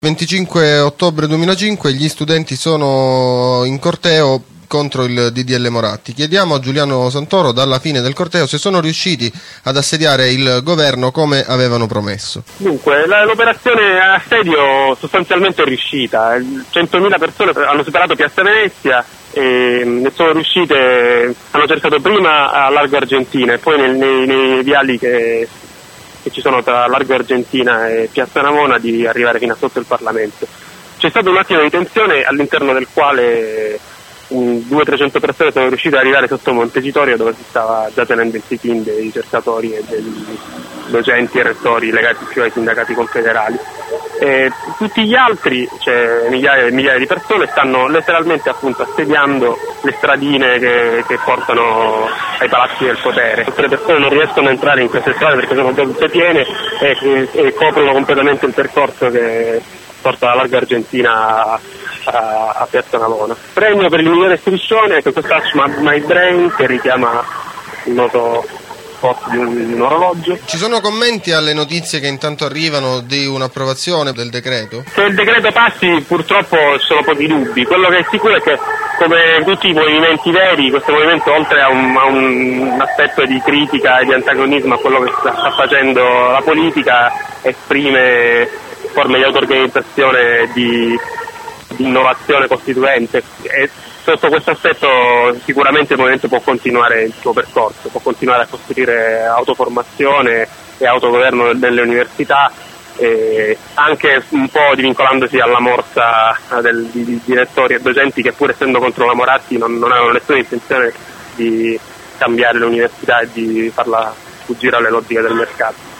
25 ottobre 2005 gli studenti sono in corteo contro il DDL Moratti. Chiediamo a Giuliano Santoro dalla fine del corteo se sono riusciti ad assediare il governo come avevano promesso. Dunque, l'operazione assedio sostanzialmente è riuscita. 100.000 persone hanno superato Piazza Venezia e sono riuscite, hanno cercato prima a Largo Argentina e poi nei viali che ci sono tra Largo Argentina e Piazza Navona di arrivare fino a sotto il Parlamento. C'è stato un attimo di tensione all'interno del quale 200-300 persone sono riuscite ad arrivare sotto Montecitorio, dove si stava già tenendo il sit-in dei ricercatori e dei docenti e rettori legati più ai sindacati confederali. Tutti gli altri, cioè migliaia e migliaia di persone, stanno letteralmente appunto assediando le stradine che portano ai palazzi del potere. Tutte le persone non riescono a entrare in queste strade perché sono già tutte piene e coprono completamente il percorso che porta da Largo Argentina a Piazza Navona. Premio per il migliore striscione è questo Touch My Brain, che richiama il noto spot di un orologio. Ci sono commenti alle notizie che intanto arrivano di un'approvazione del decreto? Se il decreto passi purtroppo ci sono pochi dubbi. Quello che è sicuro è che, come tutti i movimenti veri, questo movimento, oltre a un aspetto di critica e di antagonismo a quello che sta facendo la politica, esprime forme di auto-organizzazione, di innovazione costituente, e sotto questo aspetto sicuramente il movimento può continuare il suo percorso, può continuare a costruire autoformazione e autogoverno nelle università, anche un po' divincolandosi alla morsa di direttori e docenti che, pur essendo contro la Moratti, non avevano nessuna intenzione di cambiare l'università e di farla fuggire alle logiche del mercato.